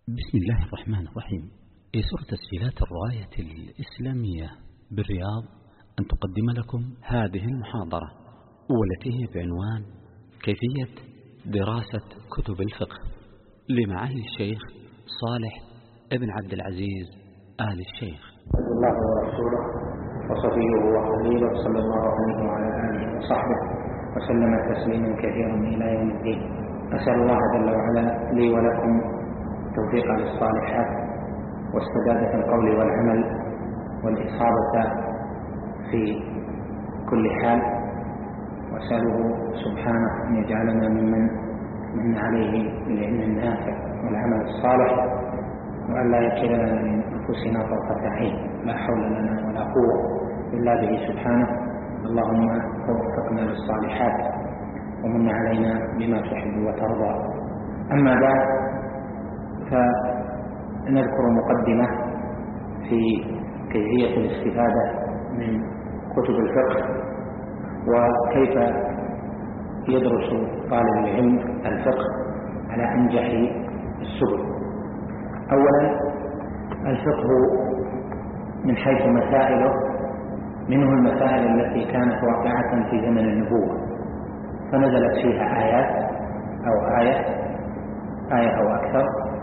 بسم الله الرحمن الرحيم. يسر تسجيلات الراية الإسلامية بالرياض أن تقدم لكم هذه المحاضرة، والتي هي بعنوان كيفية دراسة كتب الفقه لمعالي الشيخ صالح ابن عبد العزيز آل الشيخ. الله ورسوله وصفيه وخليله صلى الله عليه وعلى آله وصحبه وسلم تسليما كثيرا إلى يوم الدين. أسأل الله جل وعلا لي ولكم التوفيق للصالحات والسداد في القول والعمل والإصابة في كل حال، وأسأله سبحانه أن يجعلنا ممن من عليه بالعلم النافع والعمل الصالح، وأن لا يكلنا من أنفسنا طرفة عين، لا حول لنا ولا قوة إلا به سبحانه. اللهم وفقنا للصالحات ومن علينا بما تحب وترضى. أما بعد، فنذكر مقدمة في كيفية الاستفادة من كتب الفقه وكيف يدرس طالب العلم الفقه على أنجح السبل. أولا، الفقه من حيث مسائله منه المسائل التي كانت واقعة في زمن النبوة، فنزلت فيها آيات أو آية أو أكثر،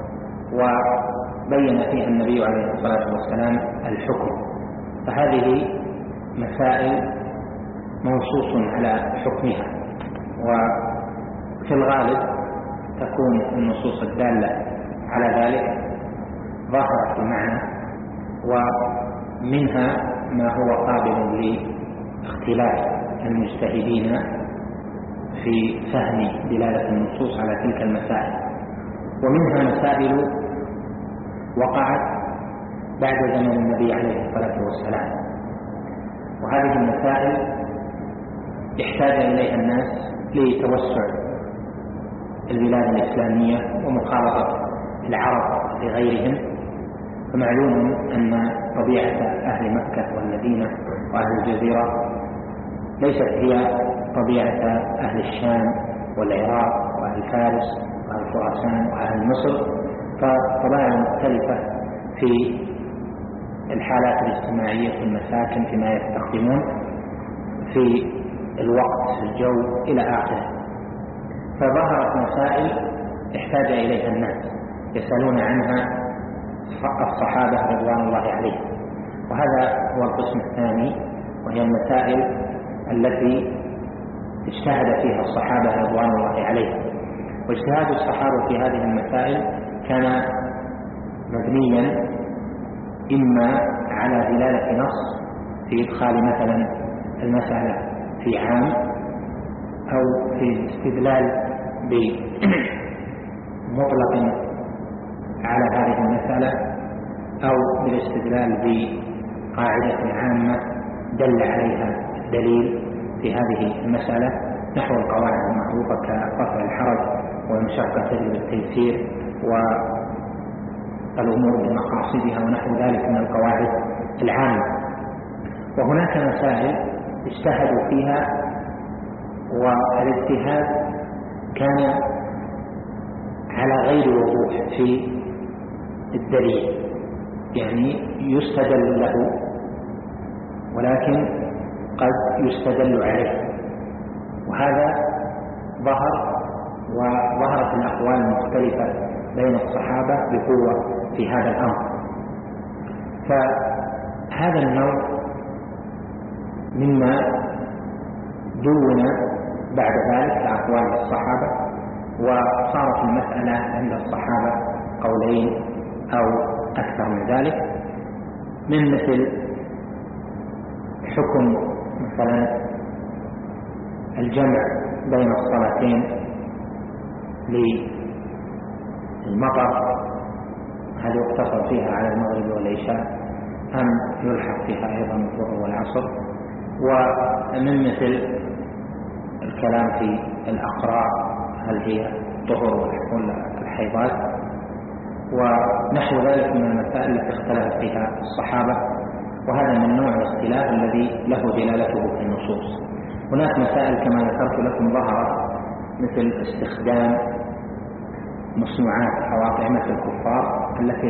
وبين فيها النبي عليه الصلاة والسلام الحكم، فهذه مسائل منصوص على حكمها، وفي الغالب تكون النصوص الدالة على ذلك ظاهرة المعنى، ومنها ما هو قابل لاختلاف المجتهدين في فهم دلالة النصوص على تلك المسائل، ومنها مسائل وقعت بعد زمن النبي عليه الصلاة والسلام، وهذه المسائل احتاج إليها الناس لتوسع البلاد الإسلامية ومخالطة العرب لغيرهم. فمعلوم أن طبيعة أهل مكة والمدينة وأهل الجزيرة ليست هي طبيعة أهل الشام والعراق وأهل فارس وأهل خراسان وأهل مصر، فطبائع مختلفة في الحالات الاجتماعية في المساكن، فيما يستخدمون في الوقت، في الجو، إلى آخره. فظهرت مسائل احتاج إليها الناس يسألون عنها الصحابة رضوان الله عليهم، وهذا هو القسم الثاني، وهي المسائل التي اجتهد فيها الصحابة رضوان الله عليهم. واجتهاد الصحابة في هذه المسائل كان مبنيا إما على دلالة نص في إدخال مثلا المسألة في عام، أو في الاستدلال بمطلق على هذه المسألة، أو بالاستدلال بقاعدة عامة دل عليها دليل في هذه المسألة، نحو القواعد المعروفة كرفع الحرج والمشقة تجلب التيسير والأمور بمقاصدها ونحو ذلك من القواعد العامة. وهناك مسائل اجتهدوا فيها، والاجتهاد كان على غير وضوح في الدليل، يعني يستدل له ولكن قد يستدل عليه، وهذا وظهرت الأقوال المختلفة بين الصحابة بقوة في هذا الأمر. فهذا النوع مما دون بعد ذلك أقوال الصحابة، وصارت المسألة عند الصحابة قولين أو أكثر من ذلك، من مثل حكم مثلا الجمع بين الصلاتين للمطر، هل يقتصر فيها على المغرب والعشاء أم يلحق فيها أيضا الظهر والعصر، ومن مثل الكلام في الأقراء، هل هي طهر ولا الحيضات، ونحو ذلك من المسائل التي اختلف فيها الصحابة، وهذا من نوع الاختلاف الذي له دلالته في النصوص. هناك مسائل كما ذكرت لكم ظهرت مثل استخدام مصنوعات أو أطعمة الكفار التي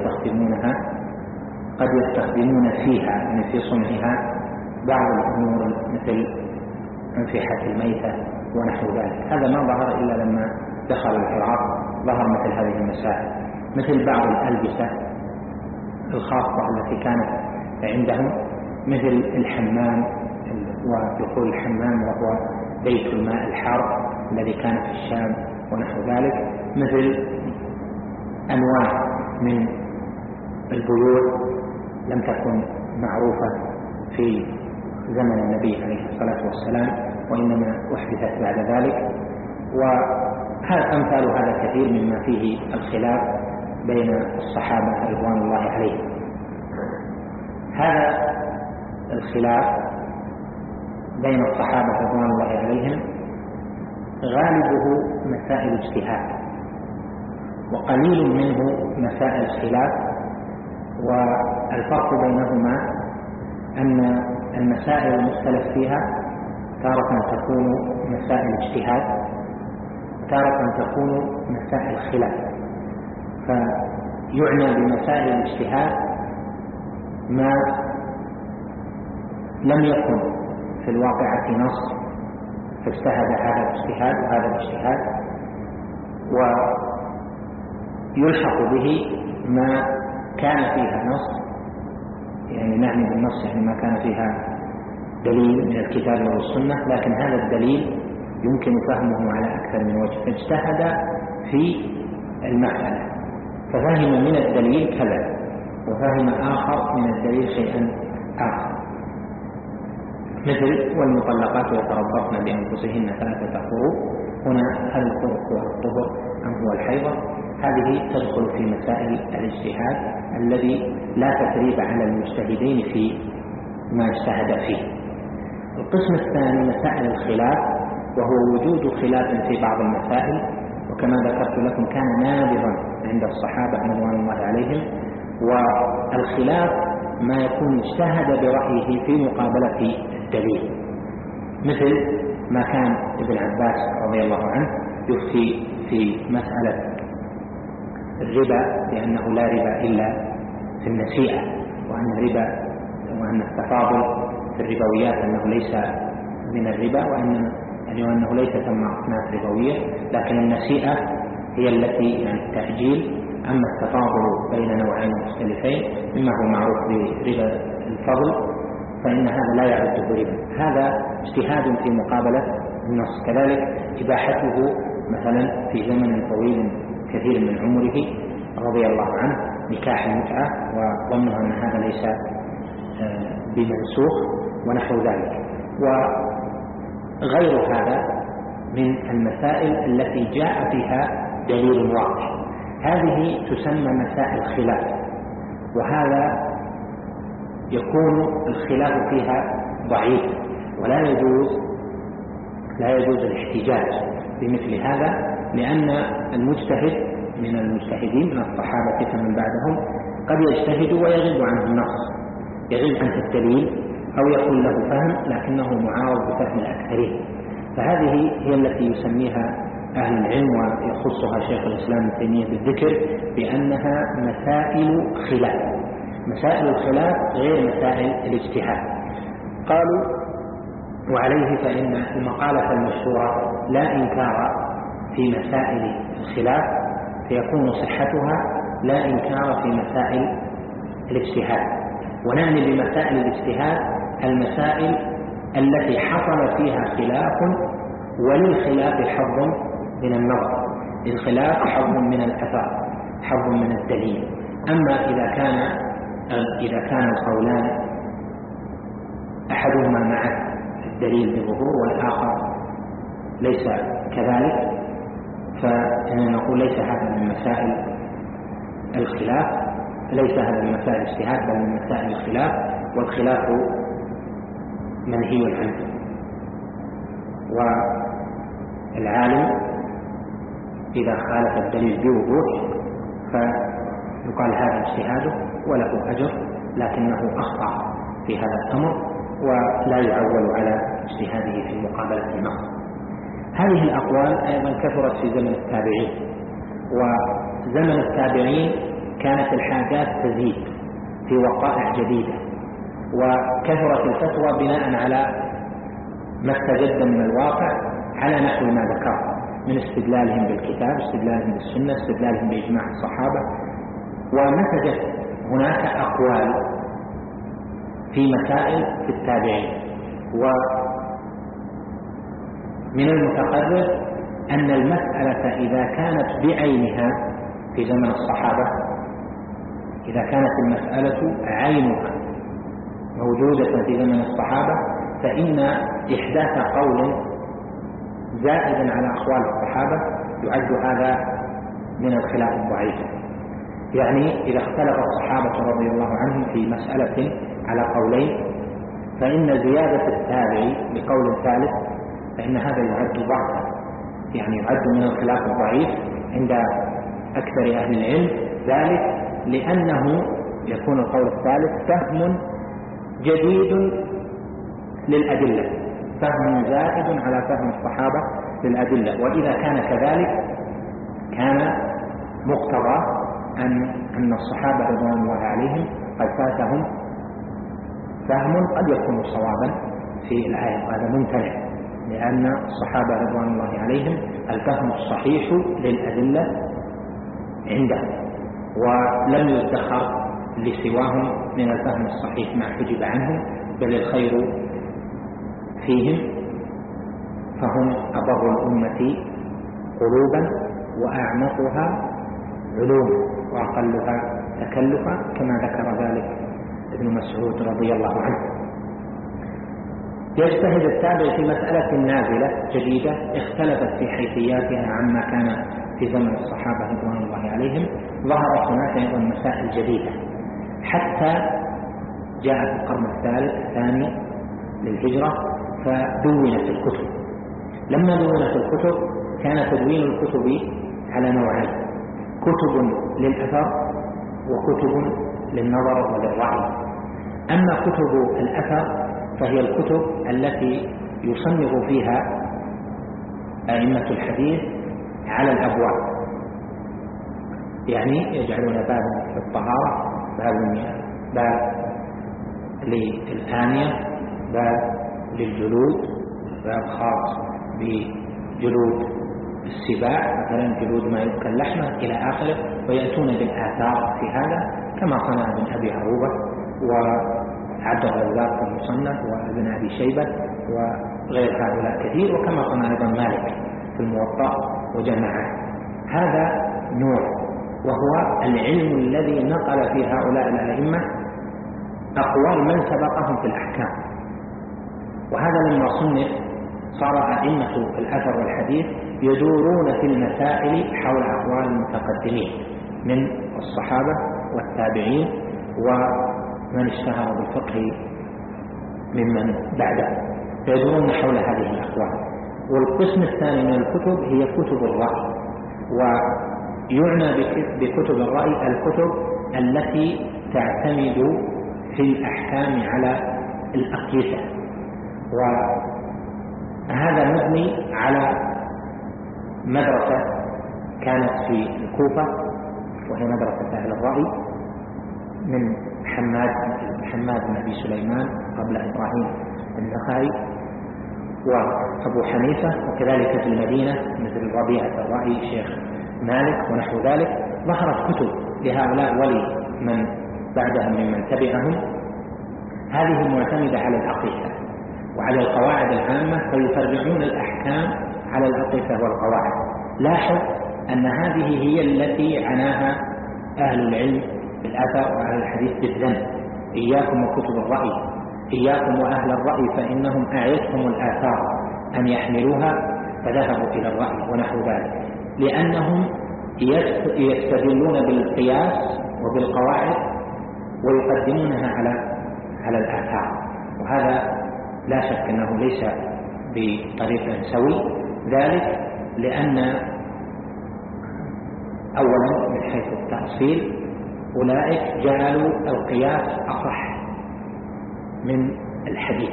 قد يستخدمون فيها يعني في صنعها بعض الأمور مثل أنفحة الميتة ونحو ذلك. هذا ما ظهر إلا لما دخل العراق ظهر مثل هذه المسائل، مثل بعض الألبسة الخاصة التي كانت عندهم، مثل الحمام، ويقول الحمام وهو بيت الماء الحار الذي كان في الشام ونحو ذلك، مثل أنواع من البيوت لم تكن معروفة في زمن النبي عليه الصلاة والسلام وإنما أحدثت بعد ذلك. وهذا أمثال هذا كثير مما فيه الخلاف بين الصحابة رضوان الله عليهم. هذا الخلاف بين الصحابة رضوان الله عليهم غالبه مسائل اجتهاد، وقليل منه مسائل خلاف. والفرق بينهما أن المسائل المختلف فيها تارة تكون مسائل اجتهاد، تارة تكون مسائل خلاف. فيعنى بمسائل الاجتهاد ما لم يكن في الواقعة نص فاجتهد هذا الاجتهاد وهذا الاجتهاد، ويلحق به ما كان فيها نص، يعني نعني بالنص يعني ما كان فيها دليل من الكتاب والسنة، لكن هذا الدليل يمكن فهمه على أكثر من وجه، فاجتهد في المسألة ففهم من الدليل كذا وفهم آخر من الدليل شيئا آخر، مثل والمطلقات يتربصن بأنفسهن 3 قروء، هنا هل القرء هو الطهر أم هو الحيضة؟ هذه تدخل في مسائل الاجتهاد الذي لا تثريب على المجتهدين في ما اجتهد فيه. القسم الثاني مسائل الخلاف، وهو وجود خلاف في بعض المسائل، وكما ذكرت لكم كان نادرا عند الصحابة رضوان الله عليهم. والخلاف ما يكون اجتهد برأيه في مقابلة الدليل، مثل ما كان ابن عباس رضي الله عنه يفتي في مسألة الربا بأنه لا ربا إلا في النسيئة، وأن التفاضل في الربويات أنه ليس من الربا، وأنه ليس ثم أصناف ربوية، لكن النسيئة هي التي يعني التأجيل. أما التفاضل بين نوعين مختلفين مما هو معروف بربا الفضل فإن هذا لا يعد ربا. هذا اجتهاد في مقابلة النص. كذلك إباحته مثلا في زمن طويل كثير من عمره رضي الله عنه نكاح المتعة، وظنه أن هذا ليس بمنسوخ ونحو ذلك. وغير هذا من المسائل التي جاء فيها دليل واضح، هذه تسمى مسائل خلاف، وهذا يكون الخلاف فيها ضعيف، ولا يجوز الاحتجاج بمثل هذا، لأن المجتهد من المجتهدين من الصحابة فمن بعدهم قد يجتهد ويغيب عنه النص، يغيب عنه الدليل أو يكون له فهم لكنه معارض بفهم الأكثرين. فهذه هي التي يسميها أهل العلم ويخصها شيخ الإسلام ابن تيمية بالذكر بأنها مسائل خلاف. مسائل الخلاف غير مسائل الاجتهاد. قالوا وعليه فإن المقالة المشهورة لا إنكار في مسائل الخلاف، فيكون صحتها لا إنكار في مسائل الاجتهاد. ونعني بمسائل الاجتهاد المسائل التي حصل فيها خلاف وللخلاف حظ من النظر، للخلاف حظ من الأثر، حظ من الدليل. أما إذا كان القولان أحدهما مع الدليل بظهور والآخر ليس كذلك، فإننا نقول ليس هذا من مسائل الخلاف، ليس هذا من مسائل الاجتهاد بل من مسائل الخلاف، والخلاف منهي عنه. والعالم إذا خالف الدليل بوضوح فيقال هذا اجتهاده وله أجر، لكنه أخطأ في هذا الأمر ولا يعول على اجتهاده في مقابلة النص. هذه الأقوال أيضا كثرت في زمن التابعين، وزمن التابعين كانت الحاجات تزيد في وقائع جديدة، وكثرت الفتوى بناء على ما استجد من الواقع على نحو ما ذكر من استدلالهم بالكتاب، استدلالهم بالسنة، استدلالهم بإجماع الصحابة. ونتجت هناك أقوال في مسائل في التابعين، ومن المتقرر أن المسألة إذا كانت بعينها في زمن الصحابة، إذا كانت المسألة عينها موجودة في زمن الصحابة، فإن إحداث قول زائد على أقوال الصحابة يعد هذا من الخلاف الضعيف. يعني إذا اختلف الصحابة رضي الله عنهم في مسألة على قولين، فإن زيادة التابعي بقول ثالث فإن هذا يعد ضعفا، يعني يعد من الخلاف الضعيف عند أكثر أهل العلم، ذلك لأنه يكون القول الثالث فهم جديد للأدلة، فهم زائد على فهم الصحابة للأدلة. وإذا كان كذلك كان مقتضى أن الصحابة رضوان الله عليهم قد فاتهم فهم قد يكون صوابا في الآية، وهذا ممتنع، لأن الصحابة رضوان الله عليهم الفهم الصحيح للأدلة عندهم، ولم يدخر لسواهم من الفهم الصحيح ما حجب عنهم، بل الخير فيهم، فهم أبر الأمة قلوبا وأعمقها علوما وأقلها تكلفا، كما ذكر ذلك ابن مسعود رضي الله عنه. يجتهد التابع في مسألة نازلة جديدة اختلفت في حيثياتها عما كان في زمن الصحابة رضوان الله عليهم، ظهرت هناك أيضا مسائل جديدة حتى جاء في القرن الثاني للهجرة فدونت الكتب. لما دونت الكتب كان تدوين الكتب على نوعين: كتب للأثر وكتب للنظر وللرأي. أما كتب الأثر فهي الكتب التي يصنف فيها أئمة الحديث على الأبواب، يعني يجعلون بابا في الطهارة، باب للآنية، باب للجلود، باب خاص بجلود السباع مثلا، جلود ما يؤكل لحمه إلى آخره، ويأتون بالآثار في هذا كما صنع ابن أبي عروبة وعبد الرزاق في المصنف وابن أبي شيبة وغير هؤلاء كثير، وكما صنع أيضا مالك في الموطأ وجماعة. هذا نوع، وهو العلم الذي نقل في هؤلاء الأئمة أقوال من سبقهم في الأحكام. وهذا لما صنف صار أئمة الأثر والحديث يدورون في المسائل حول أقوال المتقدمين من الصحابة والتابعين ومن اشتهر بالفقه ممن بعده، فيدورون حول هذه الأقوال. والقسم الثاني من الكتب هي كتب الرأي، ويعنى بكتب الرأي الكتب التي تعتمد في الأحكام على الأقيسة، وهذا مبني على مدرسة كانت في الكوفة وهي مدرسة أهل الرأي من حماد بن أبي سليمان قبل إبراهيم النخعي وأبو حنيفة، وكذلك في المدينة مثل ربيعة الرأي شيخ مالك ونحو ذلك. ظهرت كتب لهؤلاء ولمن بعدهم ممن تبعهم، هذه معتمدة على الأقيسة وعلى القواعد العامة، فيفرعون الأحكام على الأقيسة والقواعد. لاحظ أن هذه هي التي عناها أهل العلم بالأثر وأهل الحديث بالذنب: إياكم وكتب الرأي، إياكم وأهل الرأي فإنهم أعيتهم الآثار أن يحملوها فذهبوا إلى الرأي ونحو ذلك، لأنهم يستدلون بالقياس وبالقواعد ويقدمونها على الآثار، وهذا لا شك أنه ليس بطريق سوي، ذلك لأن أولا من حيث التأصيل أولئك جعلوا القياس أصح من الحديث،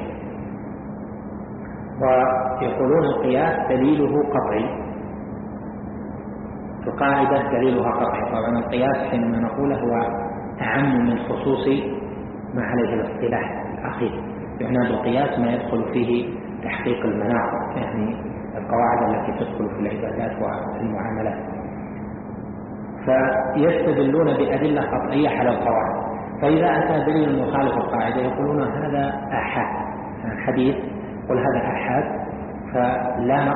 ويقولون القياس دليله قطعي، القاعدة دليلها قطعي. طبعا القياس حينما نقوله هو أعم من خصوص ما عليه الاصطلاح الأخير. يعنى بالقياس ما يدخل فيه تحقيق المناط، يعني القواعد التي تدخل في العبادات والمعاملات، فيستدلون بأدلة قطعية على القواعد. فإذا أتى دليل مخالف القاعدة يقولون هذا آحاد، حديث قل هذا آحاد، فلا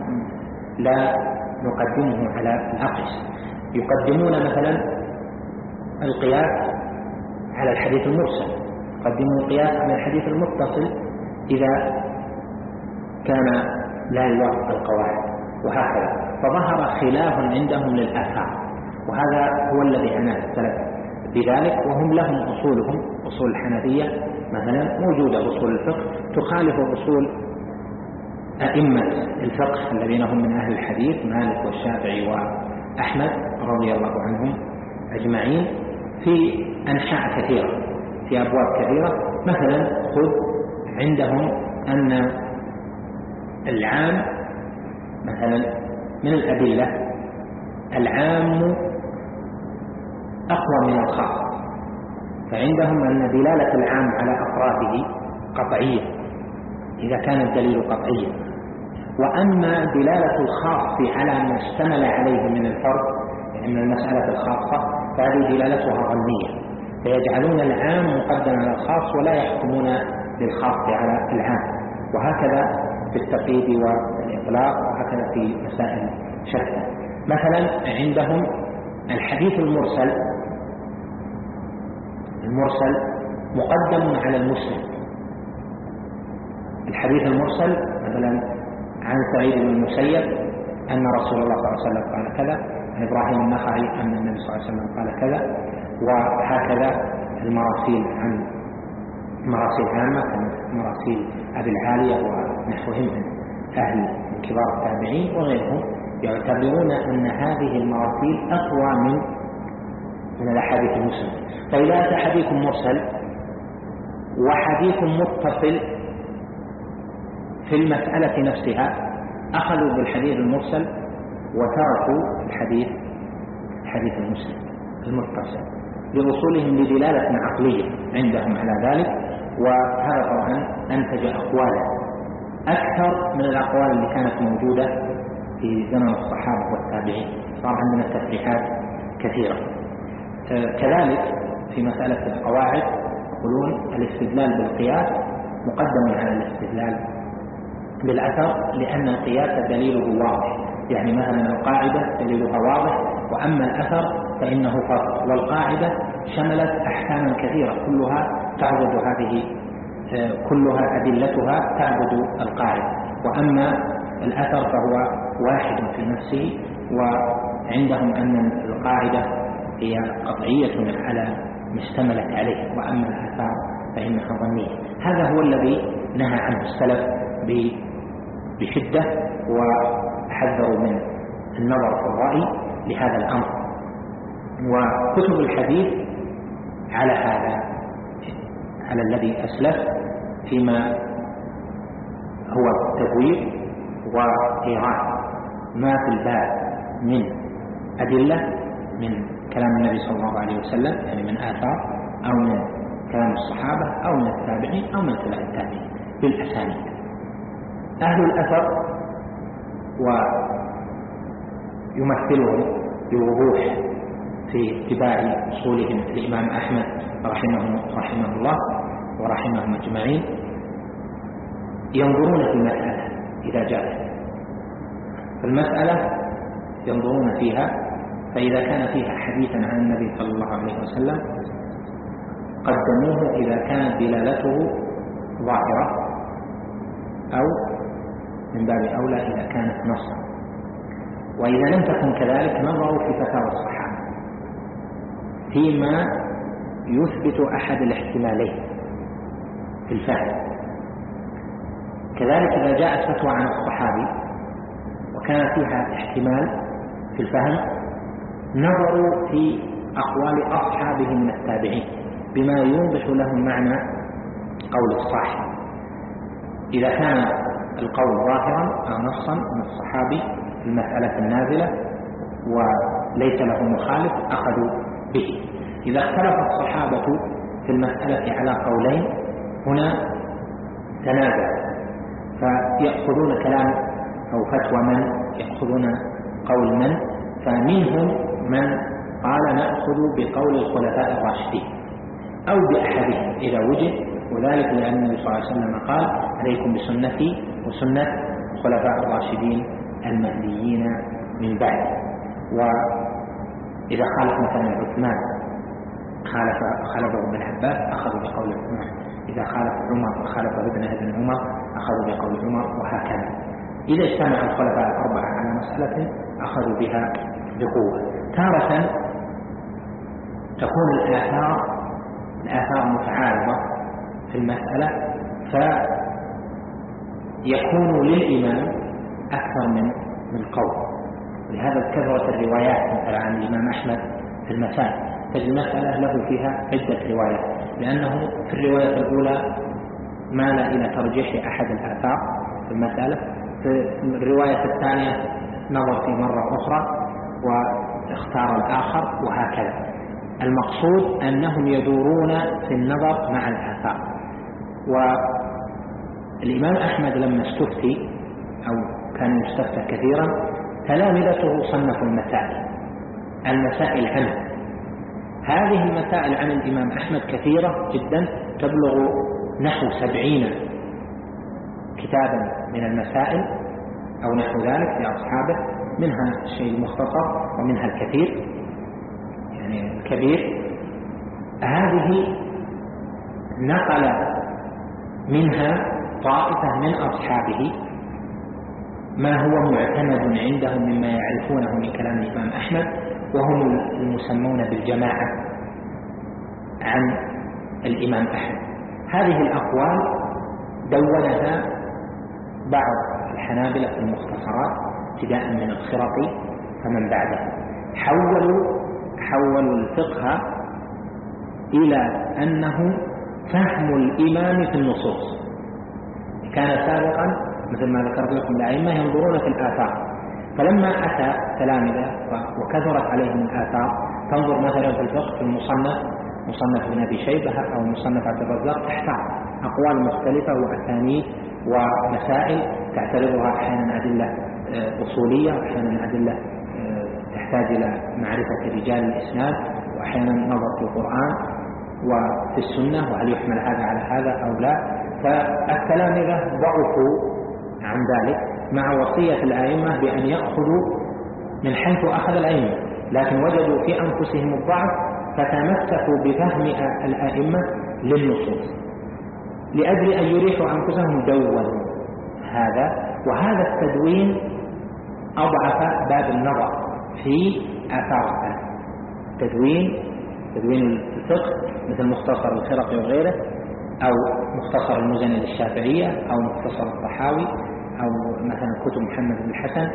نقدمه على الأقيس. يقدمون مثلا القياس على الحديث المرسل، يقدمون القياس على الحديث المتصل إذا كان لا يوافق القواعد، وهكذا. فظهر خلاف عندهم للآثار، وهذا هو الذي عناه السلف بذلك. وهم لهم أصولهم، أصول الحنفية مثلا موجودة أصول الفقه تخالف أصول أئمة الفقه الذين هم من أهل الحديث، مالك والشافعي وأحمد رضي الله عنهم أجمعين، في أنحاء كثيرة، في أبواب كثيرة. مثلا خذ عندهم أن العام مثلا من الأدلة، العام أقوى من الخاص، فعندهم أن دلالة العام على أفراده قطعية إذا كان الدليل قطعيا، وأما دلالة الخاص على ما اشتمل عليه من الفرد، يعني من المسألة الخاصة، فهذه دلالتها ظنية، فيجعلون العام مقدما على الخاص ولا يحكمون بالخاص على العام. وهكذا في التقييد والإطلاق، وهكذا في مسائل شتى. مثلا عندهم الحديث المرسل مقدم على المسند. الحديث المرسل مثلا عن سعيد بن المسيب أن رسول الله صلى الله عليه وسلم قال كذا، عن إبراهيم النخعي أن النبي صلى الله عليه وسلم قال كذا، وهكذا المراسيل عن مراسيل عامة كمراسيل أبي العالية ونحوهم من أهل من كبار التابعين وغيرهم، يعتبرون أن هذه المراسيل أقوى من الأحاديث المسلمة. فإذا أتى حديث مرسل وحديث متصل في المسألة نفسها، أخذوا بالحديث المرسل وتركوا الحديث المسلم المتصل لوصولهم لدلالة عقلية عندهم على ذلك. وهذا طبعا أنتج أقوالا أكثر من الأقوال اللي كانت موجودة في زمن الصحابة والتابعين، صار عندنا تفريحات كثيرة. كذلك في مسألة القواعد يقولون الاستدلال بالقياس مقدم على الاستدلال بالأثر، لأن القياس دليله واضح، يعني مثلا القاعدة دليلها واضح، وأما الأثر فإنه فرق. والقاعدة شملت أحكاما كثيرة كلها أدلتها تعبد القاعدة، وأما الأثر فهو واحد في نفسه. وعندهم أن القاعدة هي قطعية على ما اشتملت عليه، وأما الآثار فإنها ظنية. هذا هو الذي نهى عنه السلف بشدة، وحذروا من النظر في الرأي لهذا الأمر. وكتب الحديث على هذا، على الذي أسلف، فيما هو تبويب وإيراد ما في الباب من أدلة من كلام النبي صلى الله عليه وسلم، يعني من آثار أو من كلام الصحابة أو من التابعين أو من تبع التابعين بالأسانيد. أهل الأثر ويمثلهم بوضوح في اتباع أصولهم الإمام أحمد رحمه الله ورحمهم أجمعين، ينظرون في المسألة إذا جاءت فالمسألة ينظرون فيها، فإذا كان فيها حديثا عن النبي صلى الله عليه وسلم قدموه إذا كانت دلالته ظاهرة، أو من باب أولى إذا كانت نصا. وإذا لم تكن كذلك نظروا في فتاوى الصحابة فيما يثبت أحد الاحتمالين في الفهم. كذلك إذا جاءت فتوى عن الصحابي وكان فيها احتمال في الفهم، نظروا في أقوال أصحابه من التابعين بما يوضح لهم معنى قول الصاحب. إذا كان القول ظاهرا أو نصا من الصحابي في المسألة النازلة ليس له مخالف أخذوا به. إذا اختلف الصحابة في المسألة على قولين هنا تنازع، فيأخذون كلام أو فتوى من، يأخذون قول من، فمنهم من قال نأخذ بقول الخلفاء الراشدين أو بأحدهم إذا وجد، وذلك لأن النبي صلى الله عليه وسلم قال عليكم بسنتي وسنة الخلفاء الراشدين المهديين من بعد. وإذا خالف مثلا عثمان خالفه ابن عباس أخذوا بقول عثمان، إذا خالف عمر وخالفه ابن عمر أخذوا بقول عمر، وهكذا. إذا اجتمع الخلفاء الأربعة على مسألة أخذوا بها بقوة. تارة تكون الآثار متعارضة في المسألة، فيكون للإمام أكثر من قول، لهذا كثرة الروايات مثلا عن الإمام أحمد في المسائل، تجد المسألة له فيها عدة روايات، لأنه في الرواية الأولى مال إلى ترجيح أحد الآثار في المسألة، في الرواية الثانية نظر في مرة أخرى واختار الآخر، وهكذا. المقصود أنهم يدورون في النظر مع الآثار. والإمام أحمد لما استفتي أو كان يستفتى كثيرا، تلامذته صنفوا المسائل عنه. هذه المسائل عن الإمام أحمد كثيرة جدا، تبلغ نحو 70 كتابا من المسائل أو نحو ذلك لأصحابه، منها الشيء المختصر ومنها الكثير يعني الكبير. هذه نقل منها طائفة من أصحابه ما هو معتمد عندهم مما يعرفونه من كلام الإمام أحمد، وهم المسمون بالجماعة عن الإمام أحمد. هذه الأقوال دونها بعض الحنابلة في المختصرات ابتداء من الخرقي فمن بعده، حولوا الفقه إلى أنه فهم الإمام في النصوص. كان سابقا مثل ما ذكرت لكم الأئمة ينظرون في الآثار، فلما أتى تلامذة وكثرت عليهم الآثار، تنظر مثلا في الفقه في مصنف ابن أبي شيبة أو مصنف عبد الرزاق، تحتار أقوال مختلفة وأسانيد ومسائل تعترضها أحيانا أدلة أصولية، وأحيانا أدلة تحتاج إلى معرفة رجال الإسناد، وأحيانا نظر في القرآن وفي السنة وهل يحمل هذا على هذا أو لا. فالتلامذة ضعفوا عن ذلك مع وصية الآئمة بأن يأخذوا من حيث أخذ الأئمة، لكن وجدوا في أنفسهم الضعف فتمسكوا بفهم الآئمة للنصوص لأجل أن يريحوا أنفسهم دونوا هذا. وهذا التدوين أضعف باب النظر في آثار السلف. تدوين الفقه مثل مختصر الخرقي وغيره، أو مختصر المزني للشافعية، أو مختصر الطحاوي، أو مثلا كتب محمد بن الحسن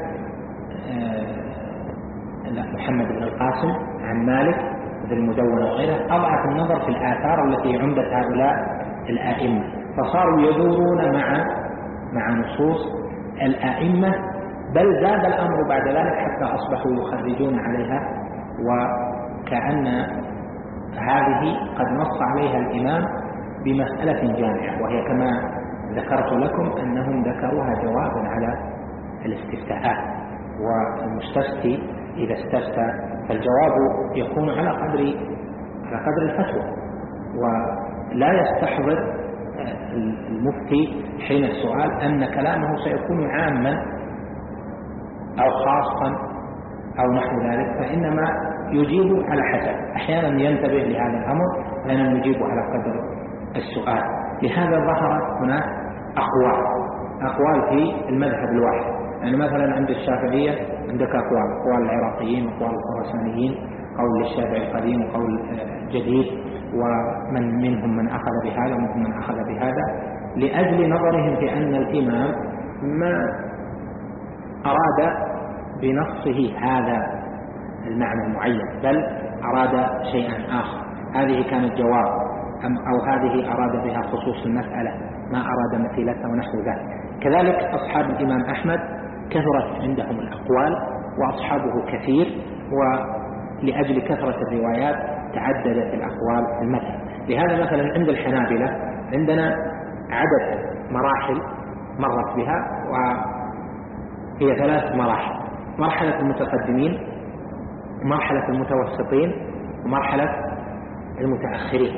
محمد بن القاسم عن مالك مثل المدونة وغيره، أضعف النظر في الآثار التي عمدت هؤلاء الآئمة، فصاروا يدورون مع نصوص الآئمة، بل زاد الأمر بعد ذلك حتى أصبحوا يخرجون عليها، وكأن هذه قد نص عليها الإمام بمسألة جامعة، وهي كما ذكرت لكم أنهم ذكروها جوابا على الاستفتاءات، والمستفتي إذا استفتى فالجواب يكون على قدر الفتوى، ولا يستحضر المفتي حين السؤال أن كلامه سيكون عاما أو خاصا أو نحو ذلك، فإنما يجيب على حسب. أحيانا ينتبه لهذا الأمر، وأحيانا يجيب على قدر السؤال. لهذا ظهرت هناك أقوال في المذهب الواحد. يعني مثلا عند الشافعية عندك أقوال العراقيين وأقوال الخراسانيين، قول للشافعي القديم وقول جديد، ومن منهم من أخذ بهذا ومنهم من أخذ بهذا، لأجل نظرهم في أن الإمام ما أراد بنصه هذا المعنى المعين، بل أراد شيئا آخر. هذه كانت جواب، أو هذه أراد بها خصوص المسألة، ما أراد مثيلتها ونحو ذلك. كذلك أصحاب الإمام أحمد كثرت عندهم الأقوال، وأصحابه كثير، ولأجل كثرة الروايات تعددت الأقوال في المذهب. لهذا مثلا عند الحنابلة عندنا عدد مراحل مرت بها، وهي 3 مراحل: مرحلة المتقدمين، ومرحلة المتوسطين، ومرحلة المتأخرين.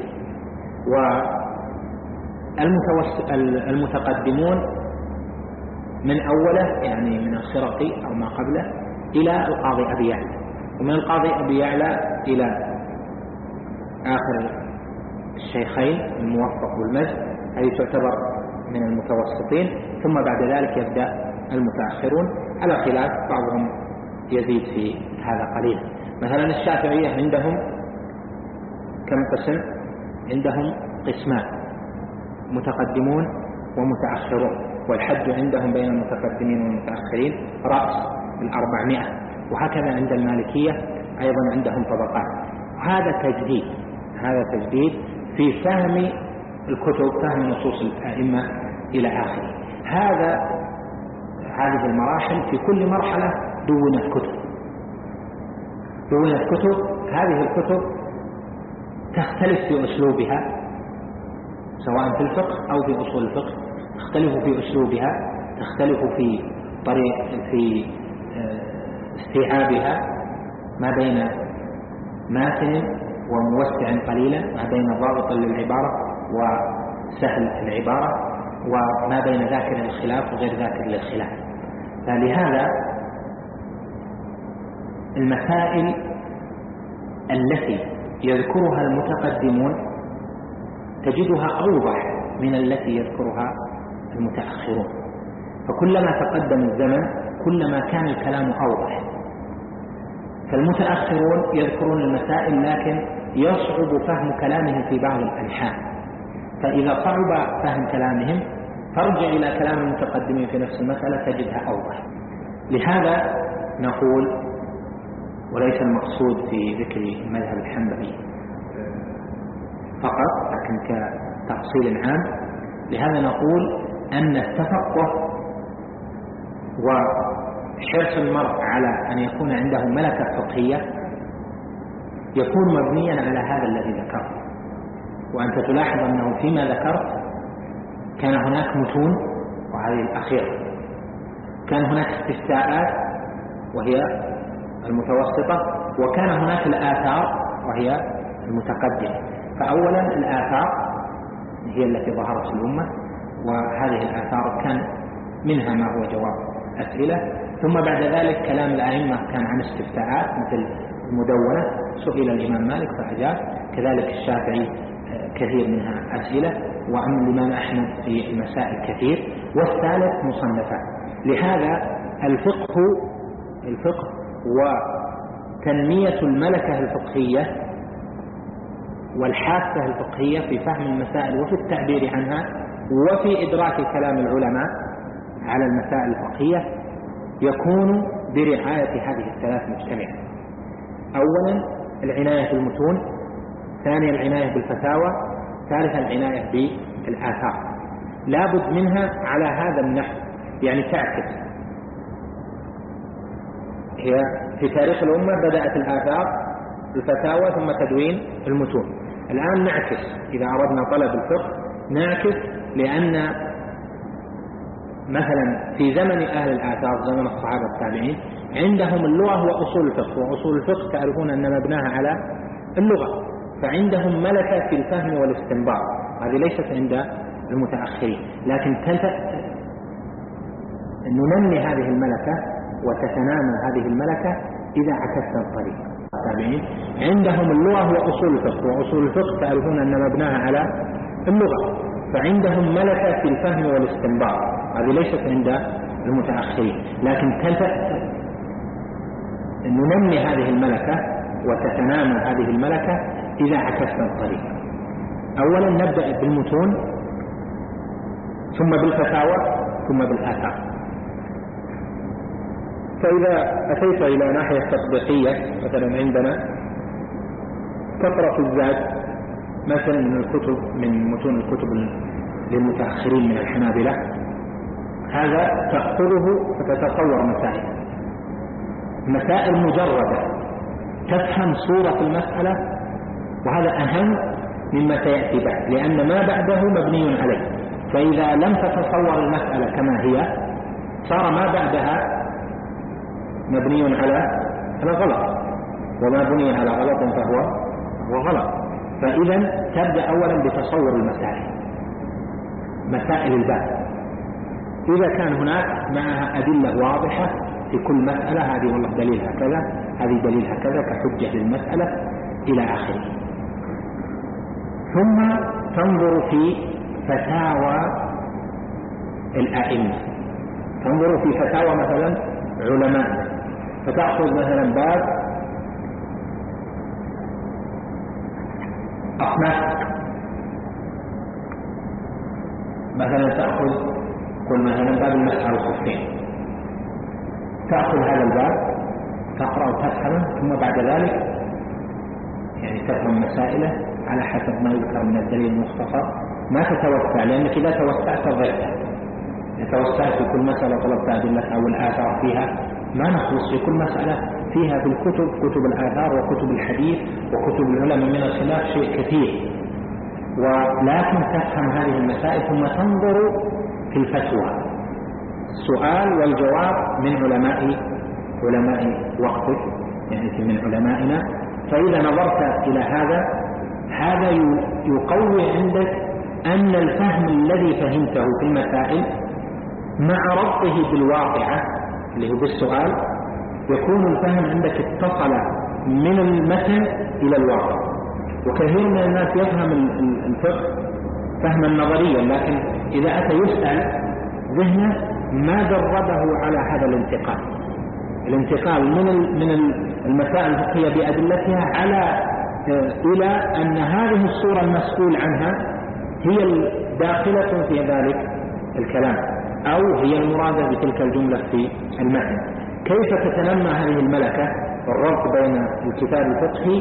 والمتقدمون من أوله يعني من الخرقي أو ما قبله إلى القاضي أبي يعلى، ومن القاضي أبي يعلى إلى آخر الشيخين الموفق والمجد، هذه تعتبر من المتوسطين. ثم بعد ذلك يبدأ المتأخرون على خلاف، بعضهم يزيد في هذا قليلا. مثلا الشافعية عندهم كم قسم؟ عندهم قسمان: متقدمون ومتأخرون، والحد عندهم بين المتقدمين والمتأخرين رأس 400. وهكذا عند المالكية أيضا عندهم طبقات. هذا تجديد في فهم الكتب، فهم نصوص الأئمة إلى آخره. هذه المراحل في كل مرحلة دونت كتب. هذه الكتب تختلف في أسلوبها، سواء في الفقه أو في أصول الفقه، تختلف في أسلوبها، تختلف في استيعابها، ما بين ماتن وموسع قليلا، ما بين ضابط للعبارة وسهل العبارة، وما بين ذاكر للخلاف وغير ذاكر للخلاف. فلهذا المسائل التي يذكرها المتقدمون تجدها أوضح من التي يذكرها المتأخرون، فكلما تقدم الزمن كلما كان الكلام أوضح. فالمتأخرون يذكرون المسائل لكن يصعب فهم كلامهم في بعض الألحان، فإذا صعب فهم كلامهم فارجع إلى كلام المتقدمين في نفس المسألة تجدها أوضح. لهذا نقول، وليس المقصود في ذكر المذهب الحنبلي فقط لكن كتفصيل عام، لهذا نقول أن التفقه وحرص المرء على أن يكون عنده ملكة فقهية يكون مبنيا على هذا الذي ذكرت. وأنت تلاحظ أنه فيما ذكرت كان هناك متون، وهذه الأخيرة، كان هناك استفتاءات وهي المتوسطة، وكان هناك الآثار وهي المتقدمة. فأولا الآثار هي التي ظهرت في الأمة، وهذه الآثار كان منها ما هو جواب أسئلة. ثم بعد ذلك كلام الأئمة كان عن استفتاءات مثل المدونة، سئل الإمام مالك فأجاب، كذلك الشافعي كثير منها أسئلة، وعن الإمام أحمد في المسائل كثير. والثالث مصنفات. لهذا الفقه وتنمية الملكة الفقهية والحاسة الفقهية في فهم المسائل وفي التعبير عنها وفي إدراك كلام العلماء على المسائل الفقهية يكون برعاية هذه الثلاث مجتمعة: أولا العناية بالمتون، ثانيا العناية بالفتاوى، ثالثا العناية بالآثار. لابد منها على هذا النحو، يعني تعكس. هي في تاريخ الأمة بدأت الآثار، الفتاوى، ثم تدوين المتون. الآن نعكس، إذا أردنا طلب الفقه نعكس، لأن مثلا في زمن أهل الآثار، زمن الصحابة التابعين، عندهم اللغة وأصول الفقه، وأصول الفقه تعرفون أن مبناها على اللغة، فعندهم ملكة في الفهم والاستنباط، هذه ليست عند المتأخرين. لكن ننمي هذه الملكة وتتنامى هذه الملكة إذا عكسنا الطريق. التابعين عندهم اللغة وأصول الفقه، وأصول الفقه تعرفون أن مبناها على اللغة، فعندهم ملكة في الفهم والاستنباط، هذه ليست عند المتأخرين. لكن ننمي هذه الملكة وتتنامى هذه الملكة إذا عكسنا الطريق. أولا نبدأ بالمتون، ثم بالفتاوى، ثم بالآثار. فإذا أتيت إلى ناحية تطبيقية، مثلا عندنا تقرأ في الزاد مثلا من متون الكتب للمتأخرين من الحنابلة، هذا تأخذه فتتصور مسائل مجردة تفهم صورة المسألة، وهذا أهم مما سيأتي بعد، لأن ما بعده مبني عليه. فإذا لم تتصور المسألة كما هي صار ما بعدها مبني على غلط، وما بني على غلط فهو غلط. فإذا تبدأ أولا بتصور المسائل، مسائل الباب، إذا كان هناك معها أدلة واضحة في كل مسألة، هذه والله دليلها كذا، هذه دليلها كذا كحجة للمسألة إلى آخره. ثم تنظر في فتاوى الأئمة، تنظر في فتاوى مثلا علماء، فتأخذ مثلا باب أصناف، مثلا تأخذ قل مثلا باب المسح على الخفين، تأخذ هذا الباب تقرأ وتفهمه، ثم بعد ذلك يعني تفهم مسائله على حسب ما يذكر من الدليل المختصر. ما تتوسع، لأنك إذا توسعت ضعت، إذا توسعت في كل مسألة طلبت أدلتها والآثار فيها ما نخلص في كل مسألة فيها في الكتب، كتب الآثار وكتب الحديث وكتب العلماء من الخلاف شيء كثير. ولكن تفهم هذه المسائل ثم تنظر في الفتوى، السؤال والجواب من علماء وقتك، يعني من علمائنا. فإذا نظرت إلى هذا يقوي عندك أن الفهم الذي فهمته في المسائل مع ربطه بالواقعة اللي هو بالسؤال يكون الفهم عندك اتصل من المتن إلى الواقع. وكثير من الناس يفهم الفقه فهما نظريا، لكن إذا أتى يسأل ذهنه ما دربه على هذا الانتقال من المسائل الفقهية بأدلتها إلى أن هذه الصورة المسؤول عنها هي الداخلة في ذلك الكلام، أو هي المرادة بتلك الجملة في المتن. كيف تتنمى هذه الملكة، الربط بين الكتاب الفقهي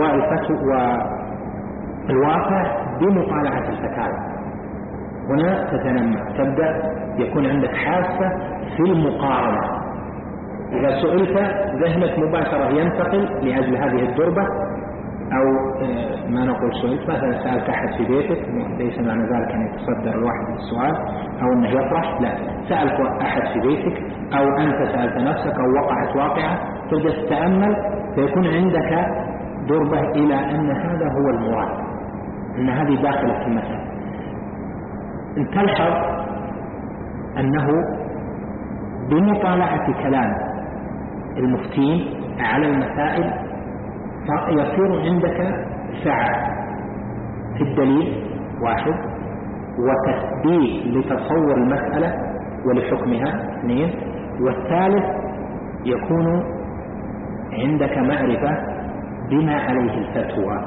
والواقع بمطالعة الفتاوى؟ هنا تتنمى، تبدأ يكون عندك حاسة في المقارنة. إذا سئلت ذهنك مباشرة ينتقل لأجل هذه الدربة، أو ما نقول سئلت مثلا سألت أحد في بيتك، ليس معنى ذلك أن يتصدر الواحد للسؤال أو أنه يطرح، لا، سألت أحد في بيتك أو أنت سألت نفسك أو وقعت واقعة، تبدأ تتأمل فيكون عندك دربة إلى أن هذا هو المراد، أن هذه داخلة في المسألة. تلحظ أنه بمطالعة كلام المفتين على المسائل يصير عندك سعة في الدليل واحد، وتثبيت لتصور المسألة ولحكمها اثنين، والثالث يكون عندك معرفة بما عليه الفتوى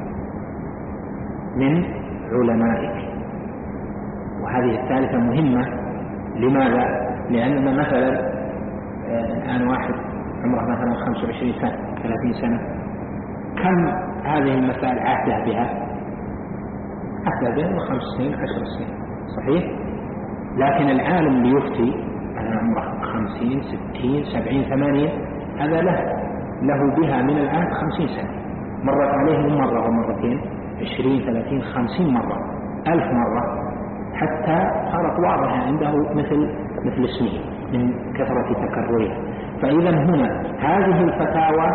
من علمائك. وهذه الثالثة مهمة. لماذا؟ لأننا مثلا الآن واحد عمره مثلا 25 سنة 30 سنة، كم هذه المسائل عهده بها؟ عهده بها 5 سنين 10 سنين، صحيح؟ لكن العالم اللي يفتي أنا عمره 50 60 70 80 هذا له بها من الآن 50 سنة، مرت عليه مرة ومرتين 20 30 50 مرة 1000 مرة، حتى صارت واضحة عنده مثل اسمه من كثرة تكررها. فإذا هنا هذه الفتاوى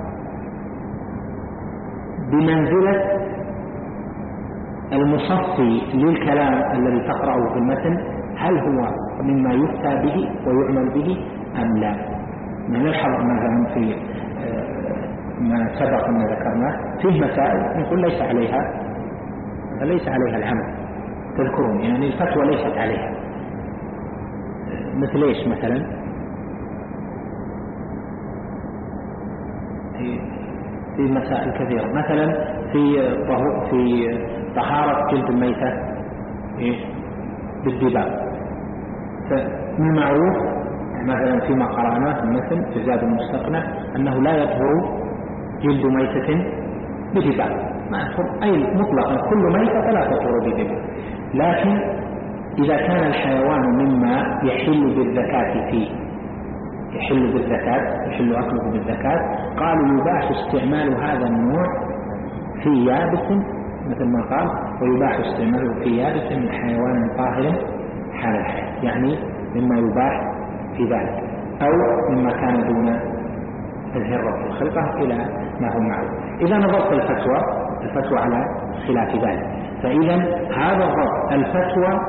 بمنزلة المصفي للكلام الذي تقرأه في المتن، هل هو مما يفتى به ويعمل به أم لا؟ نلحظ مثلا في ما سبق أن ذكرناه فيه مسائل نقول ليس عليها العمل، تذكرون يعني الفتوى ليست عليها. مثل ايش مثلا؟ في مسائل كثيرة، مثلا في طهارة جلد الميتة بالدباغ، فمن المعروف مثلا فيما قرأناه في المثل في زاد المستقنع أنه لا يطهر جلد ميتة بدباغ، ما يطهر أي مطلقا كل ميتة فلا تطهر بدباغ. لكن إذا كان الحيوان مما يحل بالزكاة فيه، يحل بالزكاة، يحل أكله بالزكاة، قالوا يباح استعمال هذا النوع في يابس مثل ما قال، ويباح استعماله في يابس من حيوان طاهر حال الحياة، يعني مما يباح في ذلك، أو مما كان دون الهرة في الخلقة إلى ما هو معروف. إذا نظرت الفتوى على خلاف ذلك، فإذا هذا الربط الفتوى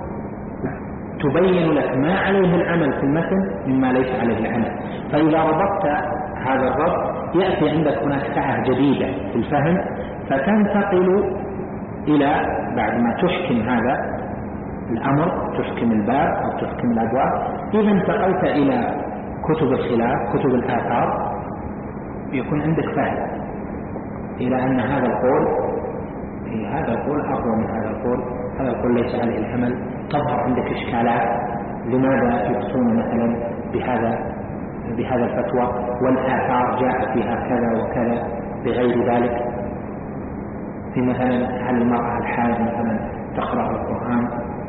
تبين لك ما عليه العمل في المتن مما ليس عليه العمل. فإذا ربطت هذا الربط يأتي عندك هناك سعة جديدة في الفهم، فتنتقل إلى بعد ما تحكم هذا الأمر، تحكم الباب أو تحكم الأبواب، إذا انتقلت إلى كتب الخلاف، كتب الآثار، يكون عندك فهم إلى أن هذا القول أقوى من هذا القول، هذا القول ليس عليه العمل. تظهر عندك إشكالات، لماذا يفتون مثلا بهذا الفتوى والآثار جاء فيها كذا وكذا بغير ذلك. في مثلا هل المرأة الحائض مثلا تقرأ القرآن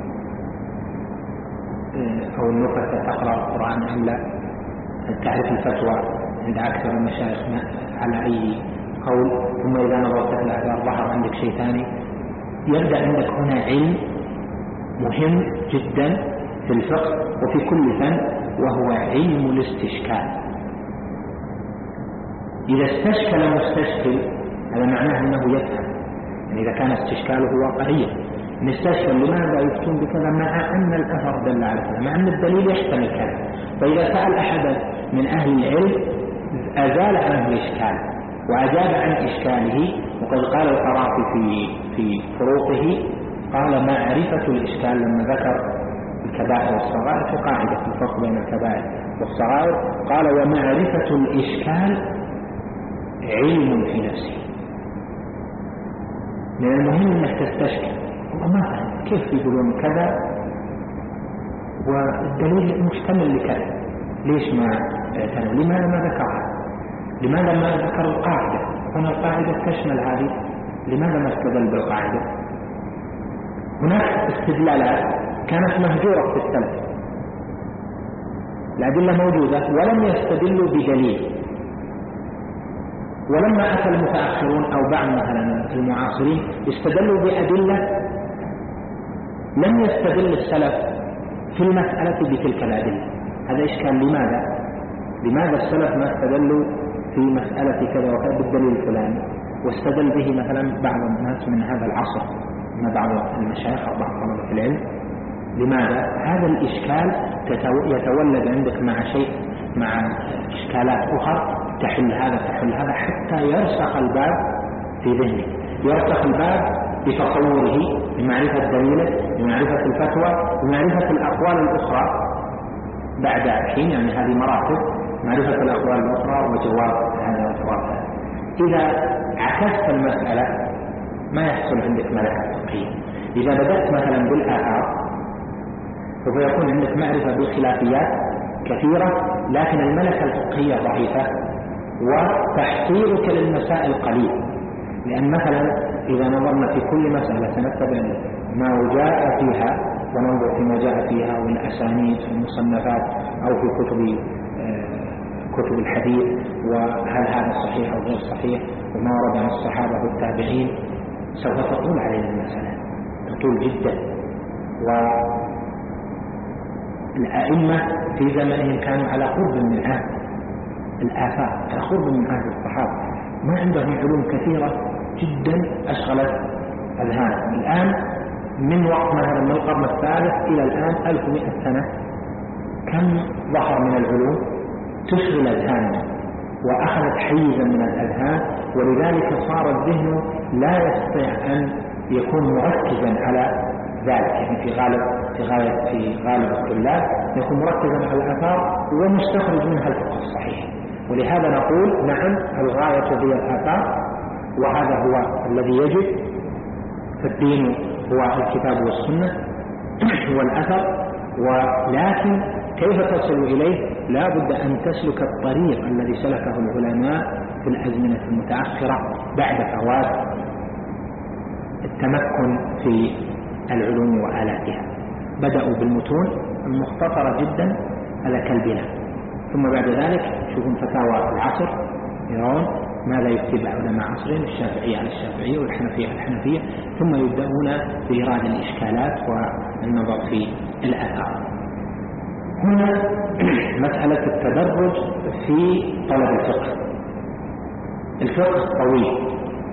أو النفسة تقرأ القرآن أم لا؟ تعرف الفتوى عند أكثر المشايخ على أي قول. ثم إذا نظرت في الآثار ظهر عندك شيء ثاني، يبدأ عندك هنا علم مهم جدا في الفقه وفي كل فن، وهو علم الاستشكال. إذا استشكل مستشكل هذا معناه أنه يفهم، يعني إذا كان استشكاله واقعيا، نستشكل لماذا يفتون بكذا مع أن الأثر دل على كذا، مع أن الدليل يحتمل كذا. فإذا سأل أحد من أهل العلم أزال عنه الإشكال وأجاب عن إشكاله. وقد قال القرافي في فروقه، قال معرفة الإشكال لما ذكر الكبائر والصغائر في قاعدة في الفرق بين الكبائر والصغائر، قال ومعرفة الإشكال علم في نفسه. من المهم أنك تستشكل، والله ما فهم كيف يقولون كذا والدليل مشتمل لكذا، ليش ما اعتنوا؟ لماذا ما ذكرها؟ لماذا ما ذكر القاعدة؟ هنا القاعدة تشمل هذه، لماذا ما استدل بالقاعدة؟ هناك استدلالات كانت مهجورة في السلف، الأدلة موجودة ولم يستدلوا بدليل. ولما أتى المتأخرون أو بعض مثلا المعاصرين استدلوا بأدلة لم يستدل السلف في المسألة بتلك الأدلة. هذا إشكال. لماذا السلف ما استدلوا في مسألة كذا وكذا بالدليل الفلاني، واستدل به مثلا بعض الناس من هذا العصر، من بعض المشايخ أو بعض طلبة العلم؟ لماذا؟ هذا الإشكال يتولد عندك مع إشكالات أخرى تحل هذا حتى يرسخ الباب في ذهنك، يرسخ الباب بتصوره، بمعرفة دليله، بمعرفة الفتوى، بمعرفة الأقوال الأخرى بعد حين، يعني هذه مراتب، معرفة الأقوال الأخرى وجواب هذا وجواب هذا. إذا عكست المسألة ما يحصل عندك ملكة فقهية. إذا بدأت مثلا بالآثار سوف يكون عندك معرفة بالخلافيات كثيرة، لكن الملكة الفقهية ضعيفة، وتحصيلك للمسائل قليل. لأن مثلا إذا نظرنا في كل مسألة سنتبع ما جاء فيها وننظر فيما جاء فيها والأسانيد في المصنفات أو في كتب الحديث، وهل هذا صحيح أو غير صحيح، وما ورد عن الصحابة والتابعين، سوف تطول علينا المسألة، تطول جدا. والأئمة في زمنهم كانوا على قرب من عهد الآثار، على قرب من عهد الصحابة، ما عندهم علوم كثيرة جدا أشغلت أذهانهم. الآن من وقت مثلا من القرن الثالث إلى الآن 1100 سنة كم ظهر من العلوم تشغل أذهاننا وأخذت حيزا من الأذهان، ولذلك صار الذهن لا يستطيع أن يكون مركزا على ذلك. يعني في غالب الطلاب يكون مركزا على الآثار ومستخرج منها الفقه الصحيح. ولهذا نقول نعم الغاية هي الآثار، وهذا هو الذي يجب، فالدين هو الكتاب والسنة والأثر، ولكن كيف تصل إليه؟ لا بد أن تسلك الطريق الذي سلكه العلماء في الأزمنة المتأخرة بعد فوات التمكن في العلوم وآلاتها. بدأوا بالمتون المختصرة جدا على كالبنا، ثم بعد ذلك يشوفون فتاوى العصر يرون ماذا يتبع علماء عصرهم، الشافعية على الشافعية والحنفية على الحنفية، ثم يبدأون بإيراد الإشكالات والنظر في الآثار. هنا مسألة التدرج في طلب الفقه. الفقه طويل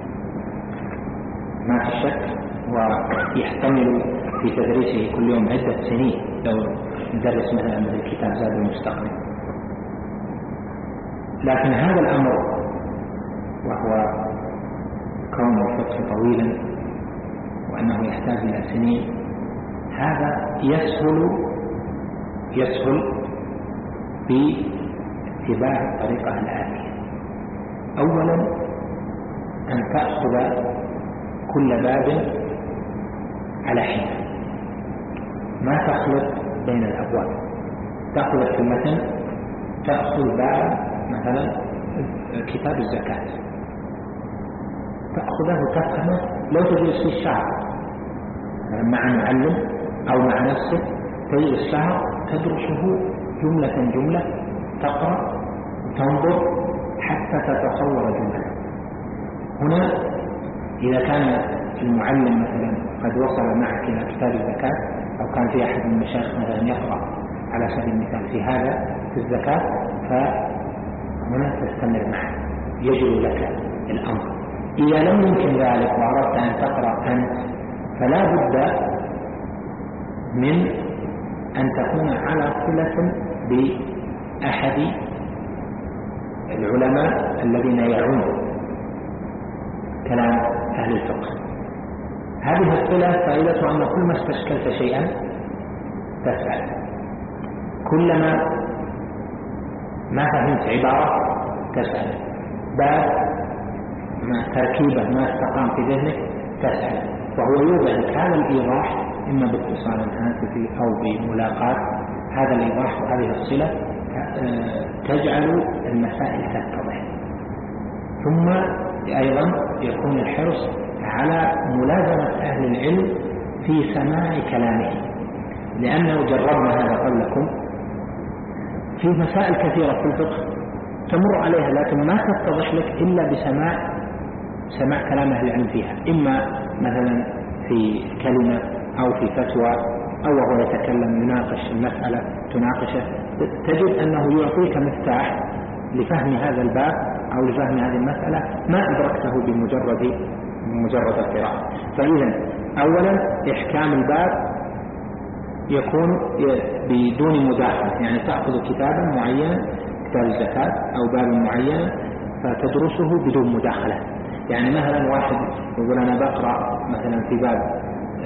ما في شك، ويحتمل في تدريسه كل يوم عدة سنين لو ندرس مثلا من الكتاب زاد المستقبل. لكن هذا الأمر وهو كون الفقه طويلا وأنه يحتاج إلى سنين، هذا يسهل باتباع الطريقة الآتية. أولا أن تأخذ كل باب على حدة، ما تخلط بين الأبواب. تأخذ في المتن، تأخذ باب مثلا كتاب الزكاة، تأخذه تفهمه، لو تجلس في الشهر مع معلم أو مع نفسك تجلس شهر تدرسه جملة جملة، تقرأ وتنظر حتى تتصور جملة. هنا إذا كان المعلم مثلا قد وصل معك إلى كتاب الزكاة، أو كان في أحد من المشايخ مثلا يقرأ على سبيل المثال في هذا في الزكاة، فهنا تستمر معه يجري لك الأمر. إذا لم يمكن ذلك وأردت أن تقرأ أنت، فلا بد من أن تكون على صلة بأحد العلماء الذين يعون كلام أهل الفقه. هذه الصلة فائدة أن كل ما استشكلت شيئا تسأل، كلما ما فهمت عبارة تسأل، باب ما تركيبه ما استقام في ذهنك تسأل، وهو يوضع لك هذا الإيضاح إما باتصال هاتفي أو بملاقات. هذا الإيضاح وهذه الصلة تجعل المسائل تتضح. ثم أيضا يكون الحرص على ملازمة أهل العلم في سماع كلامه، لأنه جربنا هذا قبلكم في مسائل كثيرة في الفقه تمر عليها لكن ما تتضح لك إلا بسماع كلام أهل العلم فيها، إما مثلا في كلمة أو في فتوى أو وهو يتكلم يناقش المسألة تناقشه، تجد أنه يعطيك مفتاح لفهم هذا الباب أو لفهم هذه المسألة ما أدركته بمجرد القراءة. فإذا أولا إحكام الباب يكون بدون مداخلة، يعني تأخذ كتابا معينا كتاب الزكاة أو باب معين فتدرسه بدون مداخلة. يعني مثلا واحد يقول أنا بقرأ مثلا في باب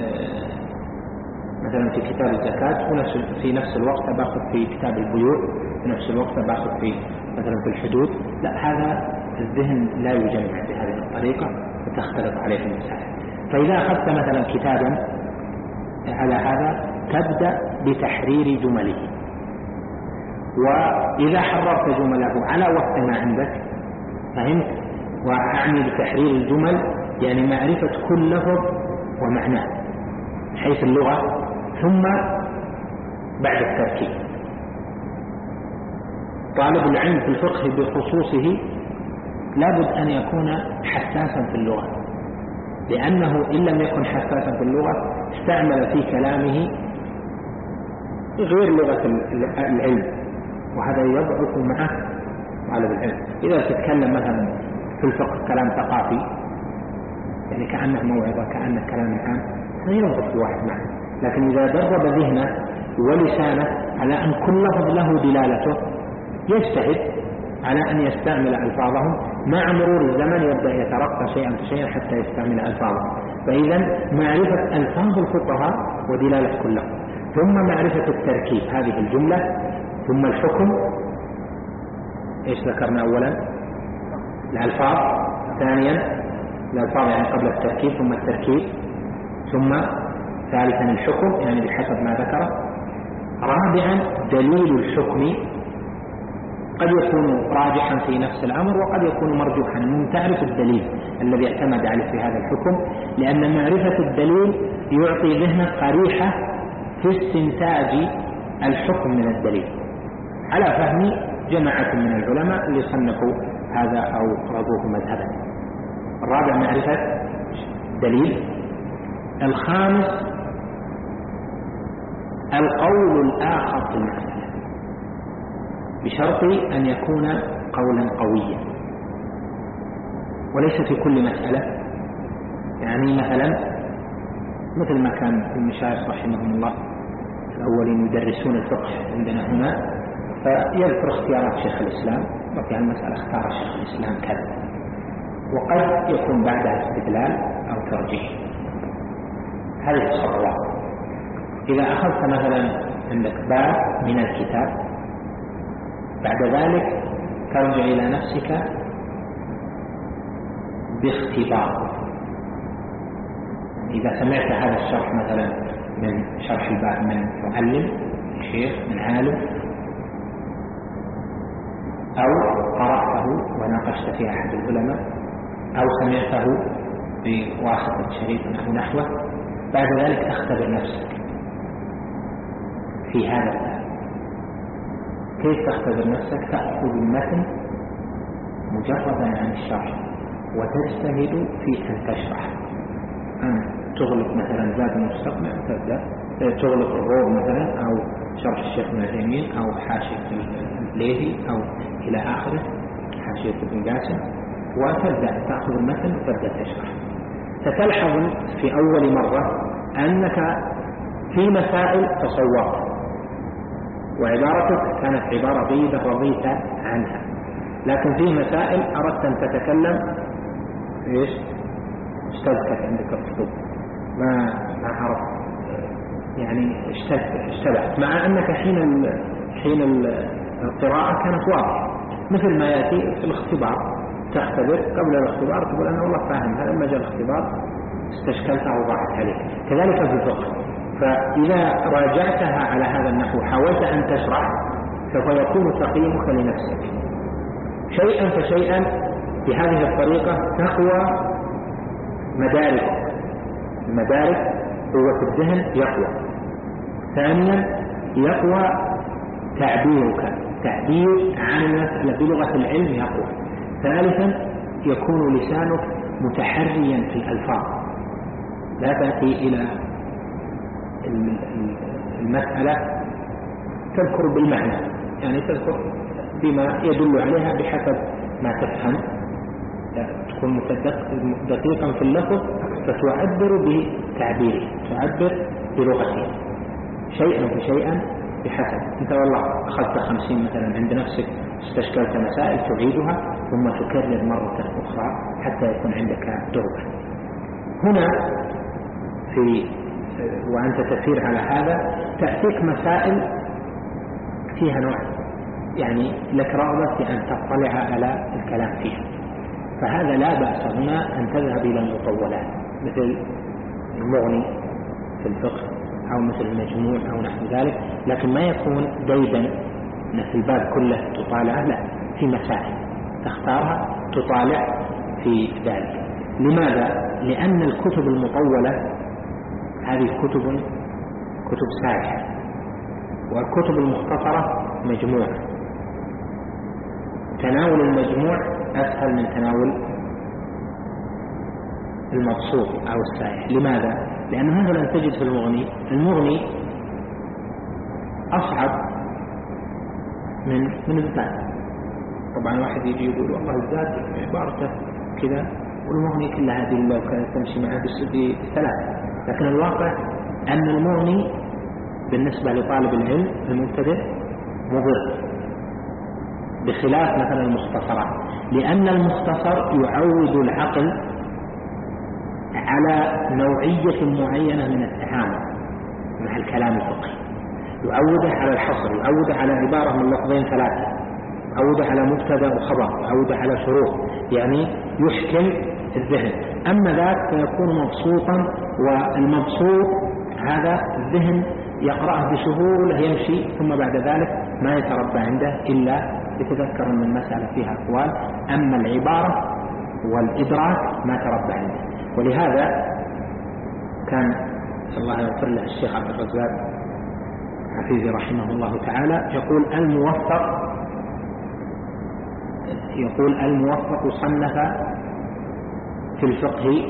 مثلا في كتاب الزكاة في نفس الوقت باخذ في كتاب البيوع، في نفس الوقت باخذ في مثلا في الحدود، لا، هذا الذهن لا يجمع بهذه الطريقة وتختلط عليه المسائل. فإذا أخذت مثلا كتابا على هذا تبدأ بتحرير جمله، وإذا حررت جمله على وقت ما عندك فهمت، وأعني بتحرير الجمل يعني معرفة كل لفظ ومعناه حيث اللغة، ثم بعد التركيب. طالب العلم في الفقه بخصوصه لابد أن يكون حساسا في اللغة، لأنه إن لم يكن حساسا في اللغة استعمل في كلامه غير لغة العلم، وهذا يضعف معه طالب العلم. إذا تتكلم مثلا في الفقه كلام ثقافي يعني كأنه موعظة كأنه كلام عام يضعف الواحد معه، لكن إذا درب ذهنه ولسانه على أن كل لفظ له دلالته يجتهد على أن يستعمل ألفاظهم، مع مرور الزمن يبدأ يترقى شيئا فشيئا حتى يستعمل ألفاظهم. فإذا معرفة ألفاظ الفقهاء ودلالة كل لفظ، ثم معرفة التركيب هذه الجملة، ثم الحكم. إيش ذكرنا أولا؟ الألفاظ، ثانيا الألفاظ يعني قبل التركيب ثم التركيب، ثم ثالثا الحكم يعني بحسب ما ذكر، رابعا دليل الحكم قد يكون راجحا في نفس الأمر وقد يكون مرجوحا، من تعرف الدليل الذي اعتمد عليه في هذا الحكم، لأن معرفة الدليل يعطي ذهنك قريحة في استنتاج الحكم من الدليل على فهم جماعة من العلماء اللي صنفوا هذا أو رضوه مذهبا. الرابع معرفة دليل. الخامس القول الآخر في المسألة بشرط أن يكون قولا قويا وليس في كل مسألة. يعني مثل ما كان المشايخ رحمهم الله الأولين يدرسون الفقه عندنا هنا، فيذكر اختيارات شيخ الإسلام وفي المسألة اختار شيخ الإسلام كذا، وقد يكون بعدها استدلال أو ترجيح. هذه الخطوات. إذا أخذت مثلا عندك باب من الكتاب، بعد ذلك ترجع إلى نفسك باختبار. إذا سمعت هذا الشرح مثلا من شرح الباب من معلم شيخ من عالم، أو قرأته وناقشت في أحد العلماء، أو سمعته بواسطة شريط أو نحوه، بعد ذلك تختبر نفسك في هذا الباب. كيف تختبر نفسك؟ تأخذ المتن مجردا عن الشرح وتجتهد في أن تشرح. أن تغلق مثلا زاد المستقنع تبدأ تغلق الروض مثلا، أو شرح الشيخ ابن عثيمين، أو حاشية الليثي، أو إلى آخره حاشية ابن قاسم، وتبدأ تأخذ المتن وتبدأ تشرح. ستلحظ في أول مرة أنك في مسائل تصورت وعبارتك كانت عبارة جيدة رضيت عنها، لكن في مسائل أردت أن تتكلم إيش؟ اشتبكت عندك الخطوط، ما عرفت، يعني اشتبهت، مع أنك حين القراءة كانت واضحة. مثل ما يأتي في الاختبار، تختبر قبل الاختبار تقول أنا والله فاهم هذا، لما جاء الاختبار استشكلتها وضاعت عليك. كذلك في الفقه، فإذا راجعتها على هذا النحو حاولت أن تشرح، سوف يكون تقييمك لنفسك شيئا فشيئا. بهذه الطريقة تقوى مدارك قوة الذهن يقوى. ثانيا يقوى تعبير عن المسألة بلغة العلم يقوى. ثالثا يكون لسانك متحريا في الألفاظ، لا تأتي إلى المسألة تذكر بالمعنى، يعني تذكر بما يدل عليها بحسب ما تفهم، تكون دقيقا في اللفظ فتعبر بتعبيره، تعبر بلغته شيئا فشيئا بحسب. انت والله أخذت 50 مثلا عند نفسك، استشكلت مسائل تعيدها ثم تكرر مرة أخرى حتى يكون عندك درجة. هنا وأنت تسير على هذا تأتيك مسائل فيها نوع، يعني لك رغبة في أن تطلع على الكلام فيها، فهذا لا بأس هنا أن تذهب إلى المطولات مثل المغني في الفقه أو مثل المجموع أو نحو ذلك، لكن ما يكون ديدا في الباب كله تطالع، لا، في مسائل تختارها تطالع في ذلك. لماذا؟ لأن الكتب المطولة هذه كتب سارحة، والكتب المختصرة مجموعة. تناول المجموع أسهل من تناول المبسوط أو السائح. لماذا؟ لأن مثلا تجد في المغني أصعب من الزاد. طبعا واحد يجي يقول والله الزاد عبارته كذا والمغني كلها هذه لو كانت تمشي معه بثلاث، لكن الواقع أن المغني بالنسبة لطالب العلم المبتدئ مضر، بخلاف مثلا المختصرات، لأن المختصر يعود العقل على نوعية معينة من التعامل مع الكلام الفقهي، يعوده على الحصر، يعوده على عبارة من لفظين ثلاثة، يعوده على مبتدأ وخبر، يعوده على شروط، يعني يحكم الذهن. أما ذاك فيكون مبسوطا، والمبسوط هذا الذهن يقرأه بسهولة يمشي، ثم بعد ذلك ما يتربى عنده إلا يتذكر أن المسألة فيها أقوال، أما العبارة والإدراك ما تربى عنده. ولهذا كان الله يغفر له الشيخ عبد الرزاق حفيظي رحمه الله تعالى يقول الموفق يقول الموفق صنف في الفقه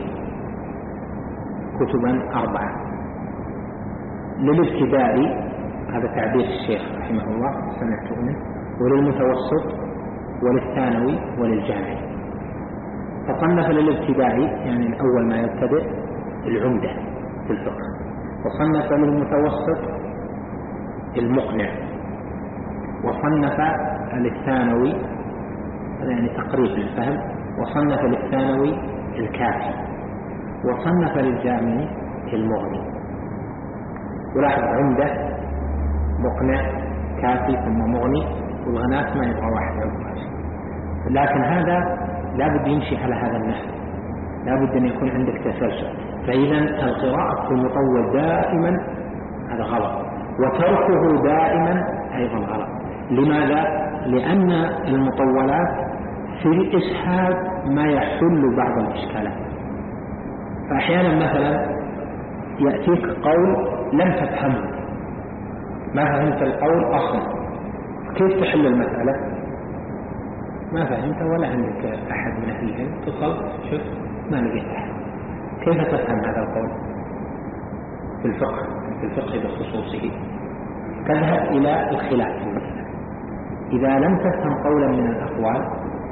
كتبا 4 للابتدائي، هذا تعبير الشيخ رحمه الله سمعته منه، وللمتوسط وللثانوي وللجامعي. فصنف للابتدائي يعني الأول ما يبتدئ العمدة في الفقه، وصنف للمتوسط المقنع، وصنف للثانوي يعني تقريب للفهم، وصنف للثانوي الكافي، وصنف للجامعي المغني. ولاحظ عمدة مقنع كافي ثم مغني، والغنات ما يبقى واحد عمده. لكن هذا لابد يمشي على هذا النحو، لابد أن يكون عندك تسلسل. فإذا القراءة في المطول دائما هذا غلط، وتركه دائما أيضا غلط. لماذا؟ لأن المطولات في الإسهاب ما يحل بعض الإشكالات. فأحيانا مثلا يأتيك قول لم تفهمه، ما فهمت القول أصلا، كيف تحل المسألة؟ ما فهمت ولا عندك أحد من أهل العلم، اتصلت شوف ما لقيت أحد، كيف تفهم هذا القول في الفقه بخصوصه؟ تذهب إلى الخلاف في المسألة. إذا لم تفهم قولا من الأقوال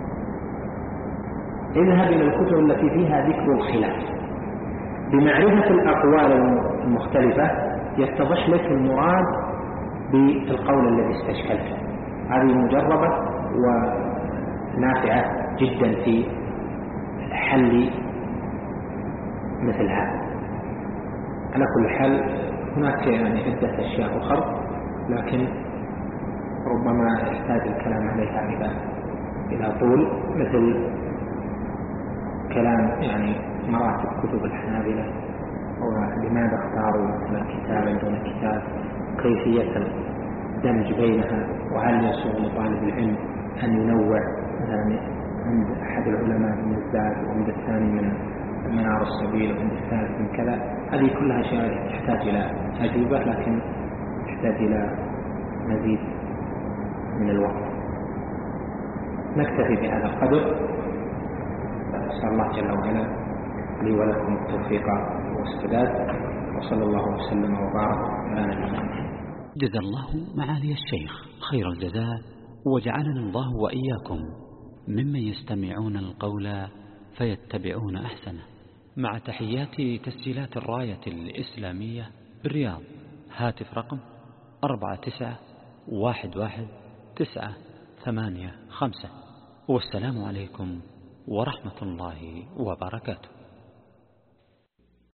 اذهب إلى الكتب التي فيها ذكر الخلاف. بمعرفة الأقوال المختلفة يتضح لك المراد بالقول الذي استشكلته. هذه مجربة ونافعة جدا في حل مثل هذا. على كل حال هناك يعني عدة أشياء أخرى، لكن ربما يحتاج الكلام عليها إلى طول، مثل كلام يعني مراتب كتب الحنابلة، ولماذا اختاروا مثلا كتابا دون كتاب، كيفية الدمج بينها، وهل يسوغ لطالب العلم أن ينوع مثلا عند أحد العلماء من الزاد، وعند الثاني من منار السبيل، وعند الثالث من كذا. هذه كلها أشياء تحتاج إلى أجوبة، لكن تحتاج إلى مزيد من الوقت. نكتفي بهذا القدر. أسأل الله جل وعلا لي ولكم التوفيق والسداد، وصلى الله وسلم وبارك على نبينا محمد. جزا الله معالي الشيخ خير الجزاء، وجعلنا الله وإياكم ممن يستمعون القول فيتبعون أحسنه. مع تحيات تسجيلات الراية الإسلامية بالرياض، هاتف رقم 49111985. والسلام عليكم ورحمة الله وبركاته.